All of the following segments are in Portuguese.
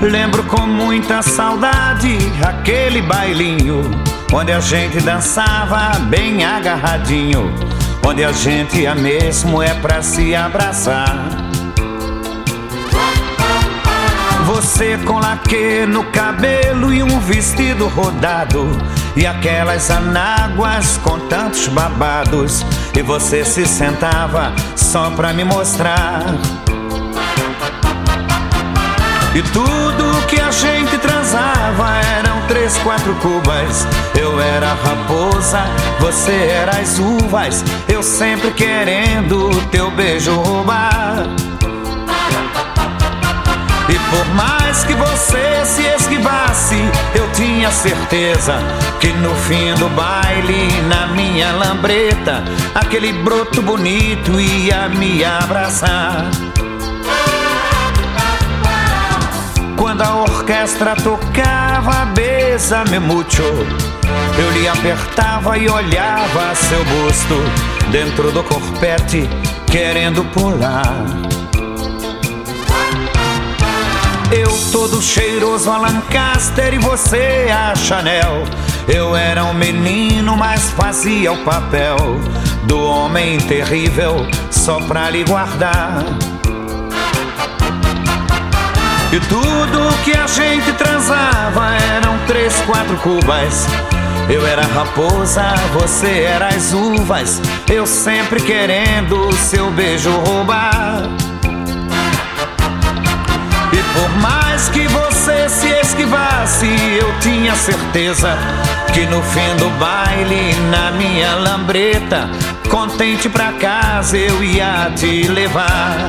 Lembro com muita saudade aquele bailinho onde a gente dançava bem agarradinho, onde a gente ia mesmo é pra se abraçar. Você com laque no cabelo e um vestido rodado, e aquelas anáguas com tantos babados, e você se sentava só pra me mostrar. E tudo que a gente transava eram 3, 4 cubas. Eu era a raposa, você era as uvas, eu sempre querendo teu beijo roubar. E por mais que você se esquivasse, eu tinha certeza que no fim do baile, na minha lambreta, aquele broto bonito ia me abraçar. Quando a orquestra tocava Bésame Mucho, eu lhe apertava e olhava seu busto dentro do corpete, querendo pular. Eu todo cheiroso a Lancaster e você a Chanel. Eu era um menino, mas fazia o papel do homem terrível só pra lhe guardar. E tudo que a gente transava eram 3, 4 cubas. Eu era a raposa, você era as uvas, eu sempre querendo seu beijo roubar. E por mais que você se esquivasse, eu tinha certeza que no fim do baile, na minha lambreta, contente pra casa eu ia te levar.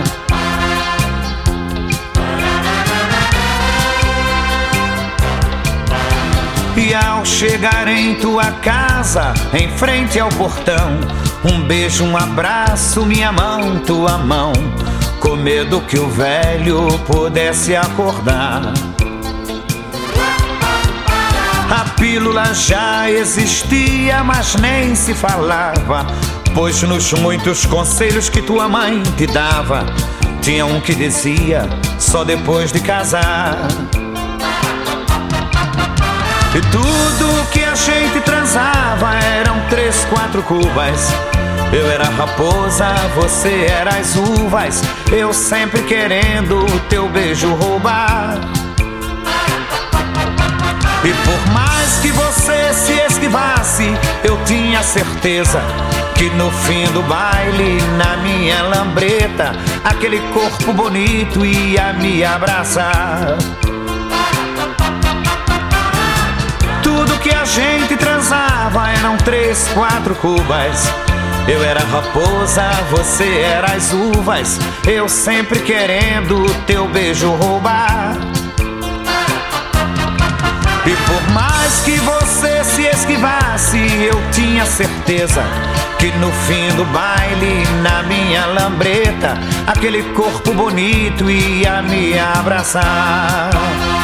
E ao chegar em tua casa, em frente ao portão, um beijo, um abraço, minha mão, tua mão, com medo que o velho pudesse acordar. A pílula já existia, mas nem se falava, pois nos muitos conselhos que tua mãe te dava, tinha um que dizia só depois de casar. E tudo que a gente transava eram 3, 4 cubas. Eu era a raposa, você era as uvas, eu sempre querendo teu beijo roubar. E por mais que você se esquivasse, eu tinha certeza que no fim do baile, na minha lambreta, aquele corpo bonito ia me abraçar. Tudo que a gente transava eram 3, 4 cubas. Eu era a raposa, você era as uvas, eu sempre querendo teu beijo roubar. E por mais que você se esquivasse, eu tinha certeza que no fim do baile, na minha lambreta, aquele corpo bonito ia me abraçar.